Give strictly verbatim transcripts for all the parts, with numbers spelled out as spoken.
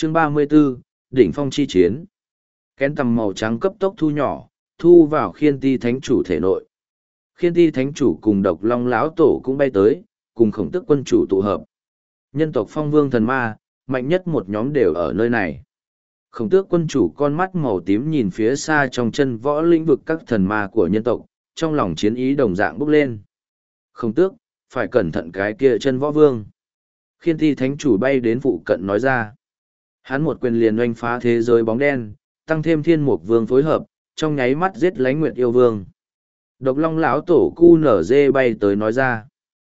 Chương ba mươi 34, Đỉnh phong chi chiến. Kén tầm màu trắng cấp tốc thu nhỏ, thu vào khiên ti thánh chủ thể nội. Khiên ti thánh chủ cùng độc long lão tổ cũng bay tới, cùng khổng tức quân chủ tụ hợp. Nhân tộc phong vương thần ma, mạnh nhất một nhóm đều ở nơi này. Khổng tước quân chủ con mắt màu tím nhìn phía xa trong chân võ lĩnh vực các thần ma của nhân tộc, trong lòng chiến ý đồng dạng bốc lên. Khổng tước, phải cẩn thận cái kia chân võ vương. Khiên ti thánh chủ bay đến phụ cận nói ra. Hắn một quyền liền oanh phá thế giới bóng đen, tăng thêm thiên mục vương phối hợp, trong nháy mắt giết lánh nguyệt yêu vương. Độc long lão tổ cu nở dê bay tới nói ra.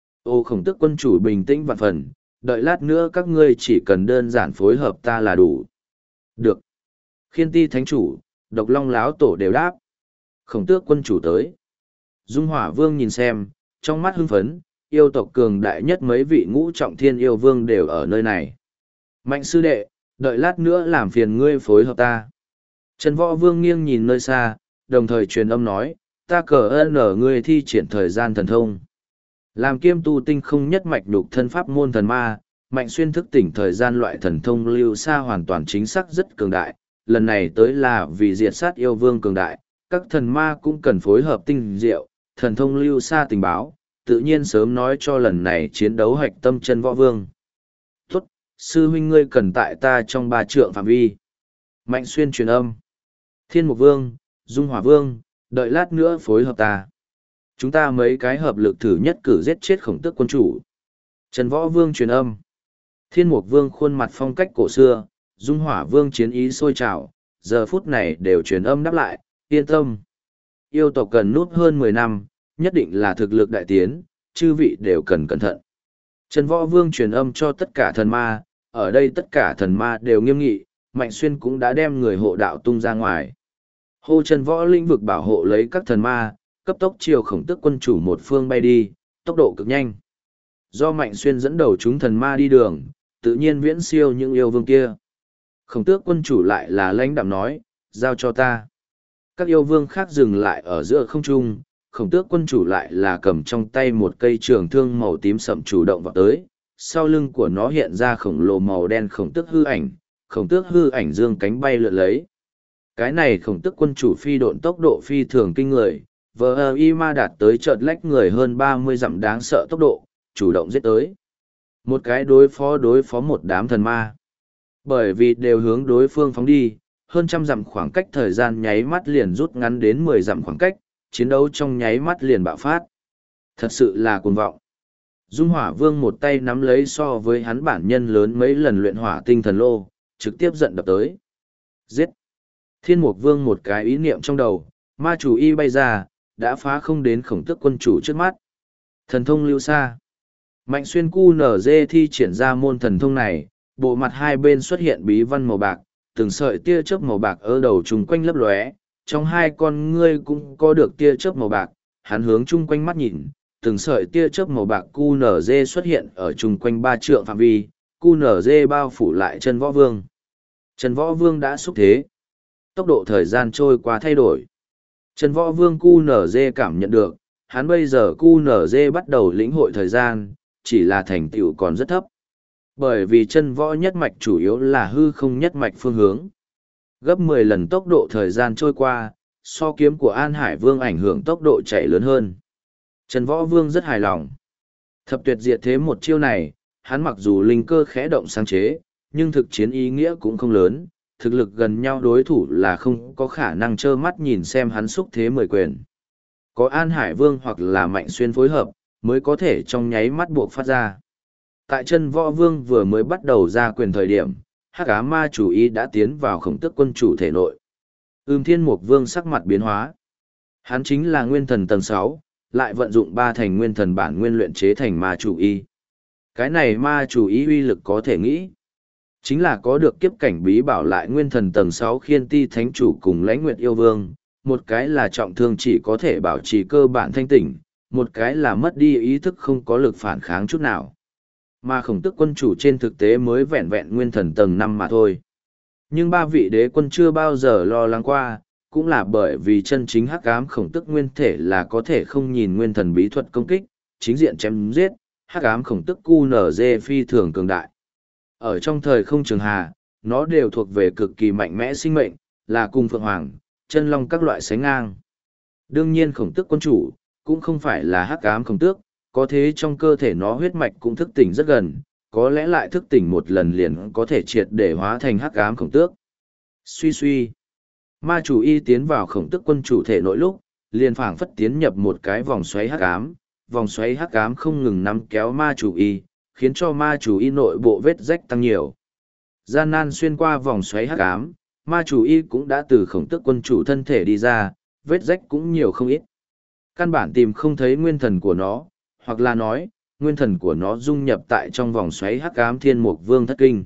Ô khổng tước quân chủ bình tĩnh vạn phần, đợi lát nữa các ngươi chỉ cần đơn giản phối hợp ta là đủ. Được. Khiên ti thánh chủ, độc long láo tổ đều đáp. Khổng tước quân chủ tới. Dung hỏa vương nhìn xem, trong mắt hưng phấn, yêu tộc cường đại nhất mấy vị ngũ trọng thiên yêu vương đều ở nơi này. Mạnh sư đệ, đợi lát nữa làm phiền ngươi phối hợp ta. Trần võ vương nghiêng nhìn nơi xa, đồng thời truyền âm nói, ta cờ ơn ở ngươi thi triển thời gian thần thông. Làm kiêm tu tinh không nhất mạch đục thân pháp môn thần ma, Mạnh Xuyên thức tỉnh thời gian loại thần thông lưu xa hoàn toàn chính xác rất cường đại, lần này tới là vì diệt sát yêu vương cường đại, các thần ma cũng cần phối hợp tinh diệu, thần thông lưu xa tình báo, tự nhiên sớm nói cho lần này chiến đấu hạch tâm chân võ vương. Tốt, sư huynh ngươi cần tại ta trong ba trượng phạm vi. Mạnh Xuyên truyền âm. Thiên Mục Vương, Dung Hỏa Vương, đợi lát nữa phối hợp ta. Chúng ta mấy cái hợp lực thử nhất cử giết chết khổng tước quân chủ. Trần Võ Vương truyền âm. Thiên Mục Vương khuôn mặt phong cách cổ xưa, Dung Hỏa Vương chiến ý sôi trào, giờ phút này đều truyền âm đáp lại, yên tâm. Yêu tộc cần nút hơn mười năm, nhất định là thực lực đại tiến, chư vị đều cần cẩn thận. Trần Võ Vương truyền âm cho tất cả thần ma, ở đây tất cả thần ma đều nghiêm nghị, Mạnh Xuyên cũng đã đem người hộ đạo tung ra ngoài. Hô Trần Võ lĩnh vực bảo hộ lấy các thần ma, cấp tốc chiều khổng tước quân chủ một phương bay đi, tốc độ cực nhanh. Do Mạnh Xuyên dẫn đầu chúng thần ma đi đường, tự nhiên viễn siêu những yêu vương kia. Khổng tước quân chủ lại là lãnh đạm nói, giao cho ta. Các yêu vương khác dừng lại ở giữa không trung, khổng tước quân chủ lại là cầm trong tay một cây trường thương màu tím sậm chủ động vào tới, sau lưng của nó hiện ra khổng lồ màu đen khổng tước hư ảnh, khổng tước hư ảnh dương cánh bay lượn lấy. Cái này khổng tước quân chủ phi độn tốc độ phi thường kinh người, vờ y ma đạt tới chợt lách người hơn ba mươi dặm đáng sợ tốc độ, chủ động giết tới. Một cái đối phó đối phó một đám thần ma. Bởi vì đều hướng đối phương phóng đi, hơn trăm dặm khoảng cách thời gian nháy mắt liền rút ngắn đến mười dặm khoảng cách, chiến đấu trong nháy mắt liền bạo phát. Thật sự là cuồng vọng. Dung Hỏa Vương một tay nắm lấy so với hắn bản nhân lớn mấy lần luyện hỏa tinh thần lô, trực tiếp giận đập tới. Giết! Thiên Mục Vương một cái ý niệm trong đầu, ma chủ y bay ra, đã phá không đến khổng tước quân chủ trước mắt. Thần thông lưu xa. Mạnh Xuyên cu nở dê thi triển ra môn thần thông này, bộ mặt hai bên xuất hiện bí văn màu bạc, từng sợi tia chớp màu bạc ở đầu chung quanh lấp lóe, trong hai con ngươi cũng có được tia chớp màu bạc, hắn hướng chung quanh mắt nhìn, từng sợi tia chớp màu bạc cu nở dê xuất hiện ở chung quanh ba trượng phạm vi, cu nở dê bao phủ lại chân võ vương. Chân võ vương đã xúc thế. Tốc độ thời gian trôi qua thay đổi. Trần Võ Vương cu nở dê cảm nhận được, hắn bây giờ cu nở dê bắt đầu lĩnh hội thời gian, chỉ là thành tựu còn rất thấp. Bởi vì chân võ nhất mạch chủ yếu là hư không nhất mạch phương hướng. Gấp mười lần tốc độ thời gian trôi qua, so kiếm của An Hải Vương ảnh hưởng tốc độ chạy lớn hơn. Trần Võ Vương rất hài lòng. Thập tuyệt diệt thế một chiêu này, hắn mặc dù linh cơ khẽ động sáng chế, nhưng thực chiến ý nghĩa cũng không lớn, thực lực gần nhau đối thủ là không có khả năng trơ mắt nhìn xem hắn xúc thế mười quyền. Có An Hải Vương hoặc là Mạnh Xuyên phối hợp, mới có thể trong nháy mắt buộc phát ra. Tại chân Võ Vương vừa mới bắt đầu ra quyền thời điểm, Hắc Ám Ma chủ ý đã tiến vào khổng tước quân chủ thể nội. Ưm Thiên Mục Vương sắc mặt biến hóa. Hắn chính là nguyên thần tầng sáu, lại vận dụng ba thành nguyên thần bản nguyên luyện chế thành ma chủ ý. Cái này ma chủ ý uy lực có thể nghĩ. Chính là có được kiếp cảnh bí bảo lại nguyên thần tầng sáu khiên ti thánh chủ cùng lãnh nguyệt yêu vương, một cái là trọng thương chỉ có thể bảo trì cơ bản thanh tỉnh, một cái là mất đi ý thức không có lực phản kháng chút nào. Mà khổng tước quân chủ trên thực tế mới vẹn vẹn nguyên thần tầng năm mà thôi. Nhưng ba vị đế quân chưa bao giờ lo lắng qua, cũng là bởi vì chân chính hắc ám khổng tước nguyên thể là có thể không nhìn nguyên thần bí thuật công kích, chính diện chém giết, hắc ám khổng tước cu nở dê phi thường cường đại. Ở trong thời không trường hà, nó đều thuộc về cực kỳ mạnh mẽ sinh mệnh, là cùng phượng hoàng, chân long các loại sánh ngang. Đương nhiên khổng tước quân chủ, cũng không phải là hắc ám khổng tước, có thế trong cơ thể nó huyết mạch cũng thức tỉnh rất gần, có lẽ lại thức tỉnh một lần liền có thể triệt để hóa thành hắc ám khổng tước. Suy suy, ma chủ y tiến vào khổng tước quân chủ thể nội lúc, liền phảng phất tiến nhập một cái vòng xoáy hắc ám, vòng xoáy hắc ám không ngừng nắm kéo ma chủ y, khiến cho ma chủ y nội bộ vết rách tăng nhiều. Gian nan xuyên qua vòng xoáy hắc ám, ma chủ y cũng đã từ khổng tước quân chủ thân thể đi ra, vết rách cũng nhiều không ít. Căn bản tìm không thấy nguyên thần của nó, hoặc là nói, nguyên thần của nó dung nhập tại trong vòng xoáy hắc ám thiên mục vương thất kinh.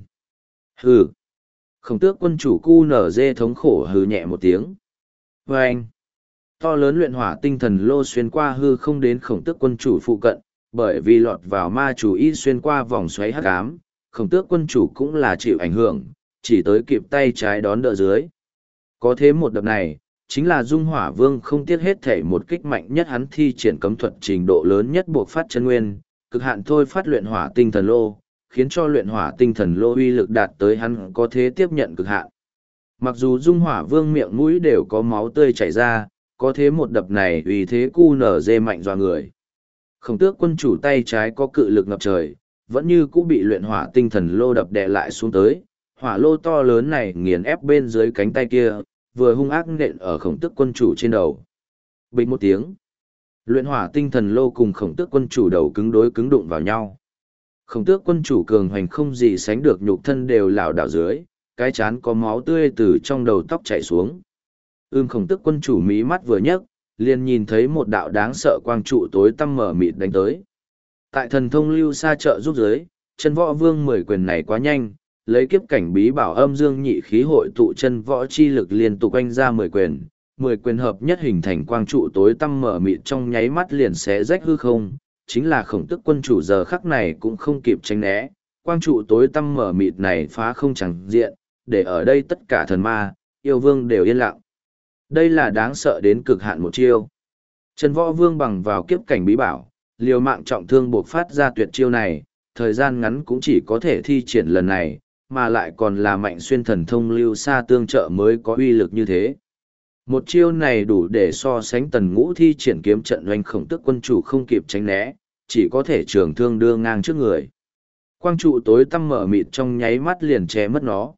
Hừ. Khổng tước quân chủ cu nở dê thống khổ hừ nhẹ một tiếng. Và anh. To lớn luyện hỏa tinh thần lô xuyên qua hư không đến khổng tước quân chủ phụ cận, bởi vì lọt vào ma chủ y xuyên qua vòng xoáy hắc ám, khổng tước quân chủ cũng là chịu ảnh hưởng, chỉ tới kịp tay trái đón đỡ dưới. Có thế một đợt này, chính là Dung Hỏa Vương không tiếc hết thể một kích mạnh nhất hắn thi triển cấm thuật trình độ lớn nhất buộc phát chân nguyên, cực hạn thôi phát luyện hỏa tinh thần lô, khiến cho luyện hỏa tinh thần lô uy lực đạt tới hắn có thế tiếp nhận cực hạn. Mặc dù Dung Hỏa Vương miệng mũi đều có máu tươi chảy ra, có thế một đập này uy thế cu nở dê mạnh dọa người. Khổng tước quân chủ tay trái có cự lực ngập trời, vẫn như cũ bị luyện hỏa tinh thần lô đập đè lại xuống tới, hỏa lô to lớn này nghiền ép bên dưới cánh tay kia, vừa hung ác nện ở khổng tước quân chủ trên đầu. Bình một tiếng, luyện hỏa tinh thần lô cùng khổng tước quân chủ đầu cứng đối cứng đụng vào nhau. Khổng tước quân chủ cường hoành không gì sánh được, nhục thân đều lảo đảo dưới, cái chán có máu tươi từ trong đầu tóc chảy xuống. Ưm khổng tước quân chủ mí mắt vừa nhấc, liền nhìn thấy một đạo đáng sợ quang trụ tối tăm mở mịt đánh tới. Tại thần thông lưu xa trợ giúp giới, chân võ vương mười quyền này quá nhanh, lấy kiếp cảnh bí bảo âm dương nhị khí hội tụ chân võ chi lực liên tục oanh ra mười quyền, mười quyền hợp nhất hình thành quang trụ tối tăm mở mịt trong nháy mắt liền xé rách hư không, chính là khổng tức quân chủ giờ khắc này cũng không kịp tránh né, quang trụ tối tăm mở mịt này phá không chẳng diện, để ở đây tất cả thần ma, yêu vương đều yên lặng. Đây là đáng sợ đến cực hạn một chiêu. Chân võ vương bằng vào kiếp cảnh bí bảo, liều mạng trọng thương buộc phát ra tuyệt chiêu này, thời gian ngắn cũng chỉ có thể thi triển lần này, mà lại còn là mạnh xuyên thần thông lưu xa tương trợ mới có uy lực như thế. Một chiêu này đủ để so sánh tần ngũ thi triển kiếm trận doanh khổng tức quân chủ không kịp tránh né, chỉ có thể trường thương đưa ngang trước người. Quang trụ tối tăm mở mịt trong nháy mắt liền che mất nó.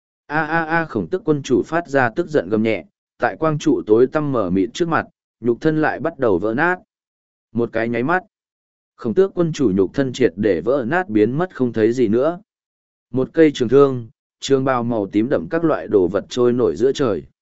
A a a khổng tức quân chủ phát ra tức giận gầm nhẹ, tại quang trụ tối tăm mở mịt trước mặt, nhục thân lại bắt đầu vỡ nát. Một cái nháy mắt, khổng tước quân chủ nhục thân triệt để vỡ nát biến mất không thấy gì nữa. Một cây trường thương, trường bào màu tím đậm các loại đồ vật trôi nổi giữa trời.